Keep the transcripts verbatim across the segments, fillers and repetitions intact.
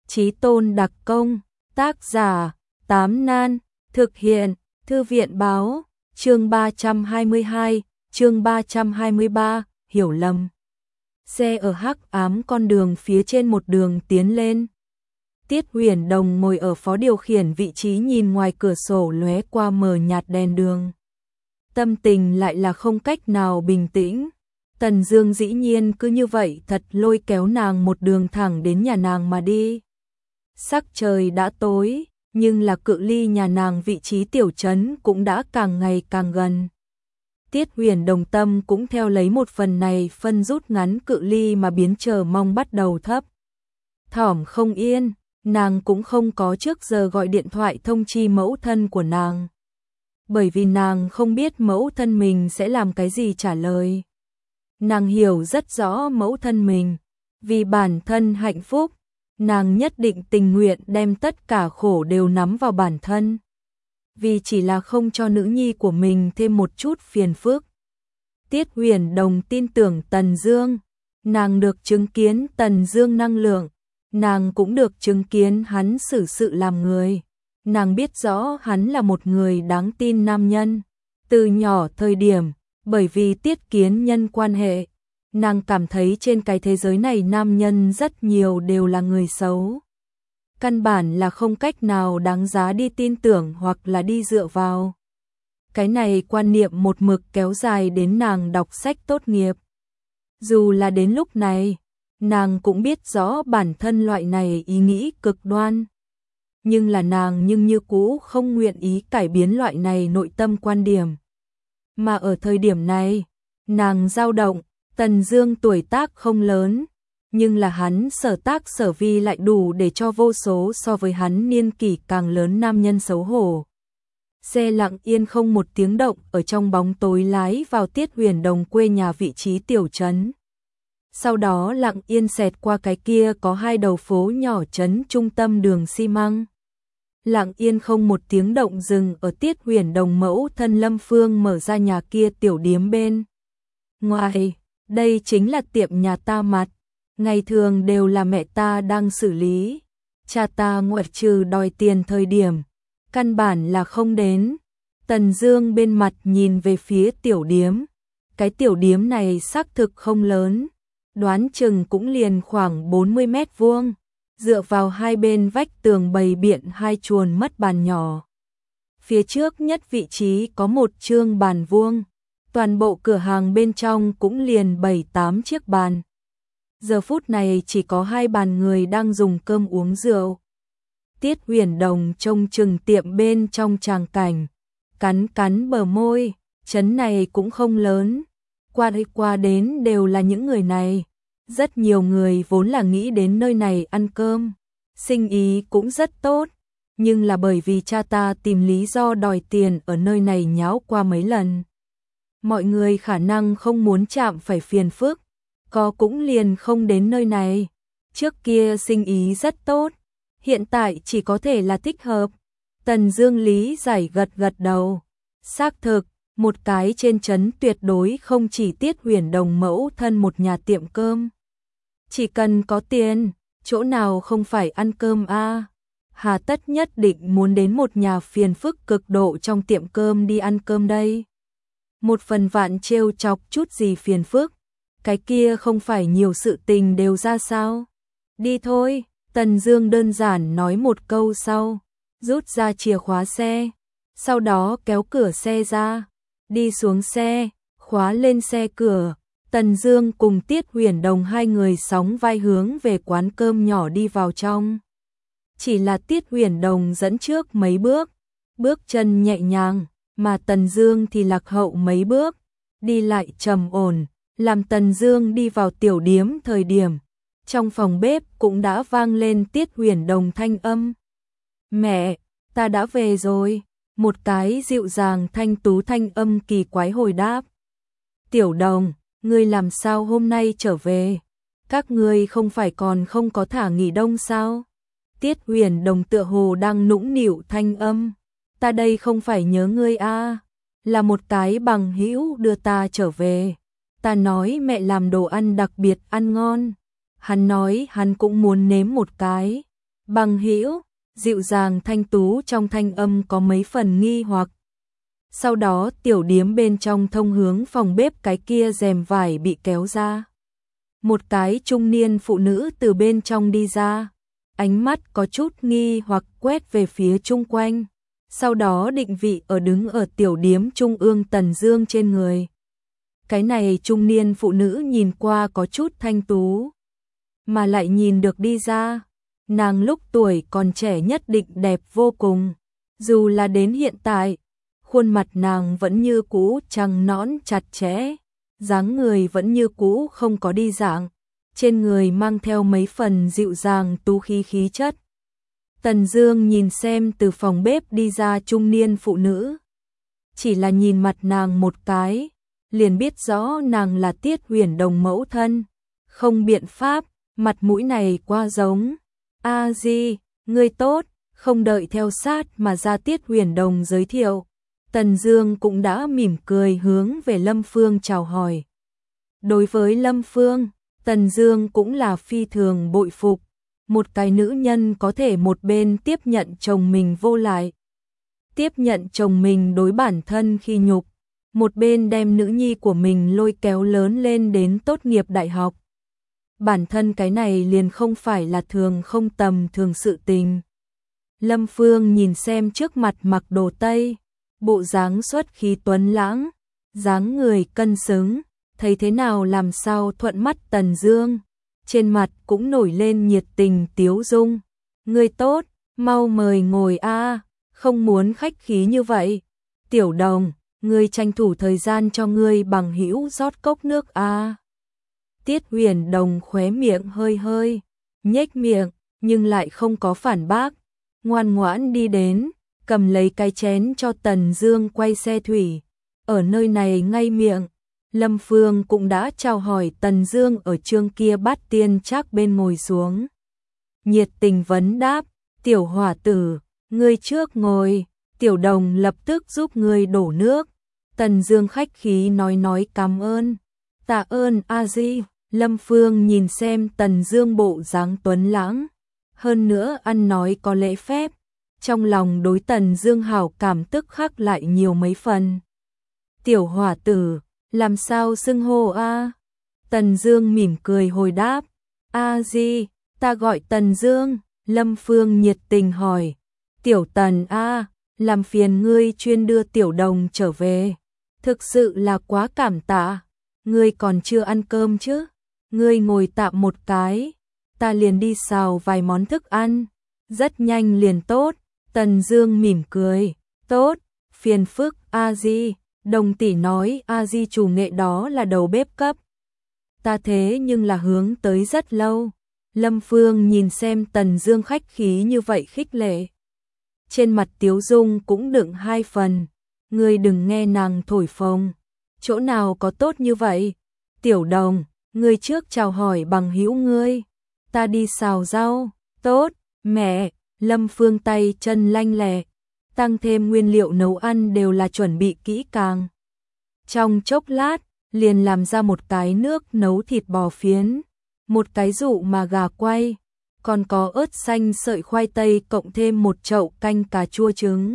Chí tôn đặc công, tác giả, Tám Nan, thực hiện, Thư viện báo, chương ba trăm hai mươi hai, chương ba trăm hai mươi ba, hiểu lầm. Xe ở hắc ám con đường phía trên một đường tiến lên. Tiết Huyền Đồng ngồi ở phó điều khiển vị trí nhìn ngoài cửa sổ lóe qua mờ nhạt đèn đường. Tâm tình lại là không cách nào bình tĩnh. Tần Dương dĩ nhiên cứ như vậy thật lôi kéo nàng một đường thẳng đến nhà nàng mà đi. Sắc trời đã tối, nhưng là cự ly nhà nàng vị trí tiểu trấn cũng đã càng ngày càng gần. Tiết Huyền Đồng tâm cũng theo lấy một phần này phân rút ngắn cự ly mà biến chờ mong bắt đầu thấp. Thỏm không yên, nàng cũng không có trước giờ gọi điện thoại thông chi mẫu thân của nàng. Bởi vì nàng không biết mẫu thân mình sẽ làm cái gì trả lời. Nàng hiểu rất rõ mẫu thân mình, vì bản thân hạnh phúc, nàng nhất định tình nguyện đem tất cả khổ đều nắm vào bản thân. Vì chỉ là không cho nữ nhi của mình thêm một chút phiền phức. Tiết Huyền Đồng tin tưởng Tần Dương, nàng được chứng kiến Tần Dương năng lượng, nàng cũng được chứng kiến hắn xử sự làm người. Nàng biết rõ hắn là một người đáng tin nam nhân. Từ nhỏ thời điểm, bởi vì Tiết Kiến Nhân quan hệ, nàng cảm thấy trên cái thế giới này nam nhân rất nhiều đều là người xấu. Căn bản là không cách nào đáng giá đi tin tưởng hoặc là đi dựa vào. Cái này quan niệm một mực kéo dài đến nàng đọc sách tốt nghiệp. Dù là đến lúc này, nàng cũng biết rõ bản thân loại này ý nghĩ cực đoan. Nhưng là nàng nhưng như cũ không nguyện ý cải biến loại này nội tâm quan điểm. Mà ở thời điểm này, nàng dao động. Tần Dương tuổi tác không lớn, nhưng là hắn sở tác sở vi lại đủ để cho vô số so với hắn niên kỷ càng lớn nam nhân xấu hổ. Xe lặng yên không một tiếng động ở trong bóng tối lái vào Tiết Huyền Đồng quê nhà vị trí tiểu trấn. Sau đó lặng yên xẹt qua cái kia có hai đầu phố nhỏ trấn trung tâm đường xi măng. Lặng yên không một tiếng động dừng ở Tiết Huyền Đồng mẫu thân Lâm Phương mở ra nhà kia tiểu điếm bên ngoài. Đây chính là tiệm nhà ta mặt, ngày thường đều là mẹ ta đang xử lý. Cha ta ngoại trừ đòi tiền thời điểm, căn bản là không đến. Tần Dương bên mặt nhìn về phía tiểu điếm. Cái tiểu điếm này xác thực không lớn, đoán chừng cũng liền khoảng bốn mươi mét vuông, dựa vào hai bên vách tường bày biện hai chuồn mất bàn nhỏ. Phía trước nhất vị trí có một trương bàn vuông. Toàn bộ cửa hàng bên trong cũng liền bảy tám chiếc bàn. Giờ phút này chỉ có hai bàn người đang dùng cơm uống rượu. Tiết Huyền Đồng trông chừng tiệm bên trong tràng cảnh, cắn cắn bờ môi, trấn này cũng không lớn, qua đây qua đến đều là những người này. Rất nhiều người vốn là nghĩ đến nơi này ăn cơm, sinh ý cũng rất tốt, nhưng là bởi vì cha ta tìm lý do đòi tiền ở nơi này nháo qua mấy lần. Mọi người khả năng không muốn chạm phải phiền phức, có cũng liền không đến nơi này. Trước kia sinh ý rất tốt, hiện tại chỉ có thể là thích hợp. Tần Dương lý giải gật gật đầu. Xác thực, một cái trên trấn tuyệt đối không chỉ Tiết Huyền Đồng mẫu thân một nhà tiệm cơm. Chỉ cần có tiền, chỗ nào không phải ăn cơm a? À? Hà tất nhất định muốn đến một nhà phiền phức cực độ trong tiệm cơm đi ăn cơm đây. Một phần vạn trêu chọc chút gì phiền phức, cái kia không phải nhiều sự tình đều ra sao. Đi thôi, Tần Dương đơn giản nói một câu sau, rút ra chìa khóa xe, sau đó kéo cửa xe ra, đi xuống xe, khóa lên xe cửa. Tần Dương cùng Tiết Huyền Đồng hai người sóng vai hướng về quán cơm nhỏ đi vào trong. Chỉ là Tiết Huyền Đồng dẫn trước mấy bước, bước chân nhẹ nhàng, mà Tần Dương thì lạc hậu mấy bước, đi lại trầm ổn, làm Tần Dương đi vào tiểu điếm thời điểm, trong phòng bếp cũng đã vang lên Tiết Huyền Đồng thanh âm. "Mẹ, ta đã về rồi." Một cái dịu dàng thanh tú thanh âm kỳ quái hồi đáp. "Tiểu Đồng, ngươi làm sao hôm nay trở về? Các ngươi không phải còn không có thả nghỉ đông sao?" Tiết Huyền Đồng tựa hồ đang nũng nịu thanh âm. "Ta đây không phải nhớ ngươi a, à, là một cái bằng hữu đưa ta trở về. Ta nói mẹ làm đồ ăn đặc biệt ăn ngon. Hắn nói hắn cũng muốn nếm một cái. Bằng hữu, dịu dàng thanh tú trong thanh âm có mấy phần nghi hoặc. Sau đó tiểu điếm bên trong thông hướng phòng bếp cái kia rèm vải bị kéo ra. Một cái trung niên phụ nữ từ bên trong đi ra, ánh mắt có chút nghi hoặc quét về phía chung quanh, sau đó định vị ở đứng ở tiểu điếm trung ương Tần Dương trên người. Cái này trung niên phụ nữ nhìn qua có chút thanh tú, mà lại nhìn được đi ra, nàng lúc tuổi còn trẻ nhất định đẹp vô cùng, dù là đến hiện tại, khuôn mặt nàng vẫn như cũ trắng nõn chặt chẽ, dáng người vẫn như cũ không có đi dạng, trên người mang theo mấy phần dịu dàng tú khí khí chất. Tần Dương nhìn xem từ phòng bếp đi ra trung niên phụ nữ, chỉ là nhìn mặt nàng một cái, liền biết rõ nàng là Tiết Huyền Đồng mẫu thân, không biện pháp, mặt mũi này quá giống. A Di, ngươi tốt, không đợi theo sát mà ra Tiết Huyền Đồng giới thiệu. Tần Dương cũng đã mỉm cười hướng về Lâm Phương chào hỏi. Đối với Lâm Phương, Tần Dương cũng là phi thường bội phục, một cái nữ nhân có thể một bên tiếp nhận chồng mình vô lại, tiếp nhận chồng mình đối bản thân khi nhục, một bên đem nữ nhi của mình lôi kéo lớn lên đến tốt nghiệp đại học. Bản thân cái này liền không phải là thường không tầm thường sự tình. Lâm Phương nhìn xem trước mặt mặc đồ Tây, bộ dáng xuất khí tuấn lãng, dáng người cân xứng, thấy thế nào làm sao thuận mắt Tần Dương, trên mặt cũng nổi lên nhiệt tình tiếu dung. Ngươi tốt, mau mời ngồi a, không muốn khách khí như vậy. Tiểu Đồng, ngươi tranh thủ thời gian cho ngươi bằng hữu rót cốc nước a. Tiết Huyền Đồng khóe miệng hơi hơi nhếch miệng, nhưng lại không có phản bác, ngoan ngoãn đi đến, cầm lấy cái chén cho Tần Dương quay xe thủy. Ở nơi này ngay miệng, Lâm Phương cũng đã chào hỏi Tần Dương ở chương kia bát tiên trác bên ngồi xuống. Nhiệt tình vấn đáp, tiểu hỏa tử, ngươi trước ngồi, Tiểu Đồng lập tức giúp ngươi đổ nước. Tần Dương khách khí nói nói cảm ơn. Tạ ơn a di. Lâm Phương nhìn xem Tần Dương bộ dáng tuấn lãng, hơn nữa ăn nói có lễ phép, trong lòng đối Tần Dương hảo cảm tức khắc lại nhiều mấy phần. Tiểu hỏa tử, làm sao xưng hô a? Tần Dương mỉm cười hồi đáp, a di, ta gọi Tần Dương. Lâm Phương nhiệt tình hỏi, tiểu Tần a, làm phiền ngươi chuyên đưa Tiểu Đồng trở về, thực sự là quá cảm tạ. Ngươi còn chưa ăn cơm chứ? Ngươi ngồi tạm một cái, ta liền đi xào vài món thức ăn, rất nhanh liền tốt. Tần Dương mỉm cười, tốt, phiền phức a di. Đồng tỷ nói a di chủ nghệ đó là đầu bếp cấp, ta thế nhưng là hướng tới rất lâu. Lâm Phương nhìn xem Tần Dương khách khí như vậy khích lệ, trên mặt tiếu dung cũng đựng hai phần. Ngươi đừng nghe nàng thổi phồng, chỗ nào có tốt như vậy. Tiểu Đồng, ngươi trước chào hỏi bằng hữu ngươi, ta đi xào rau. Tốt, mẹ. Lâm Phương tay chân lanh lẹ, tăng thêm nguyên liệu nấu ăn đều là chuẩn bị kỹ càng. Trong chốc lát, liền làm ra một cái nước nấu thịt bò phiến, một cái dụ mà gà quay, còn có ớt xanh sợi khoai tây cộng thêm một chậu canh cà chua trứng.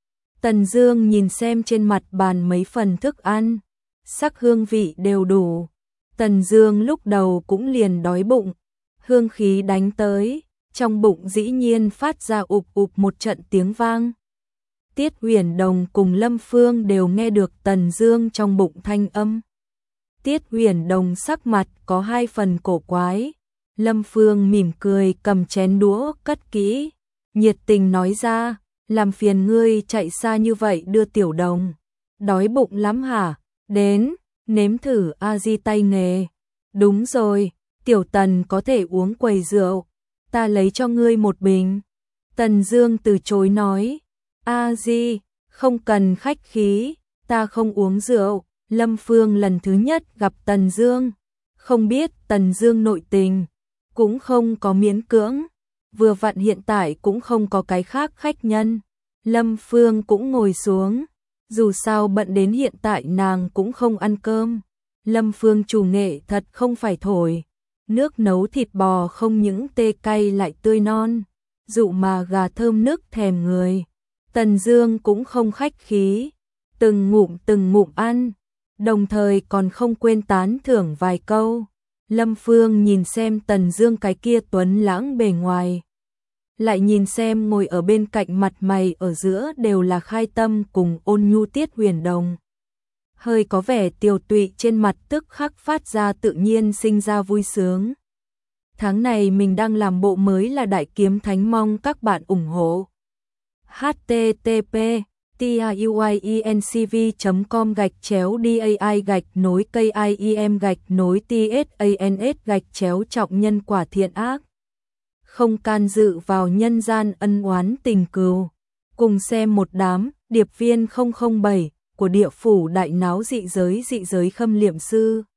Tần Dương nhìn xem trên mặt bàn mấy phần thức ăn, sắc hương vị đều đủ. Tần Dương lúc đầu cũng liền đói bụng, hương khí đánh tới, trong bụng dĩ nhiên phát ra ụp ụp một trận tiếng vang. Tiết Huyền Đồng cùng Lâm Phương đều nghe được Tần Dương trong bụng thanh âm. Tiết Huyền Đồng sắc mặt có hai phần cổ quái. Lâm Phương mỉm cười cầm chén đũa cất kỹ, nhiệt tình nói ra, làm phiền ngươi chạy xa như vậy đưa Tiểu Đồng. Đói bụng lắm hả? Đến, nếm thử a di tay nghề. Đúng rồi, Tiểu Tần có thể uống quầy rượu, ta lấy cho ngươi một bình. Tần Dương từ chối nói, a di, không cần khách khí, ta không uống rượu. Lâm Phương lần thứ nhất gặp Tần Dương, không biết Tần Dương nội tình, cũng không có miễn cưỡng, vừa vặn hiện tại cũng không có cái khác khách nhân. Lâm Phương cũng ngồi xuống, dù sao bận đến hiện tại nàng cũng không ăn cơm. Lâm Phương chủ nghệ thật không phải thổi, nước nấu thịt bò không những tê cay lại tươi non, dụ mà gà thơm nức thèm người. Tần Dương cũng không khách khí, từng ngụm từng ngụm ăn, đồng thời còn không quên tán thưởng vài câu. Lâm Phương nhìn xem Tần Dương cái kia tuấn lãng bề ngoài, lại nhìn xem ngồi ở bên cạnh mặt mày ở giữa đều là Khai Tâm cùng Ôn Nhu Tiết Huyền Đồng. Hơi có vẻ tiều tụy trên mặt tức khắc phát ra tự nhiên sinh ra vui sướng. Tháng này mình đang làm bộ mới là Đại Kiếm Thánh, mong các bạn ủng hộ. h t t p tiuyencv chấm com gạch chéo dai gạch nối kim gạch nối tsans gạch chéo trọng nhân quả thiện ác. Không can dự vào nhân gian ân oán tình cừu. Cùng xem một đám điệp viên không không bảy của địa phủ đại náo dị giới dị giới Khâm Liệm Sư.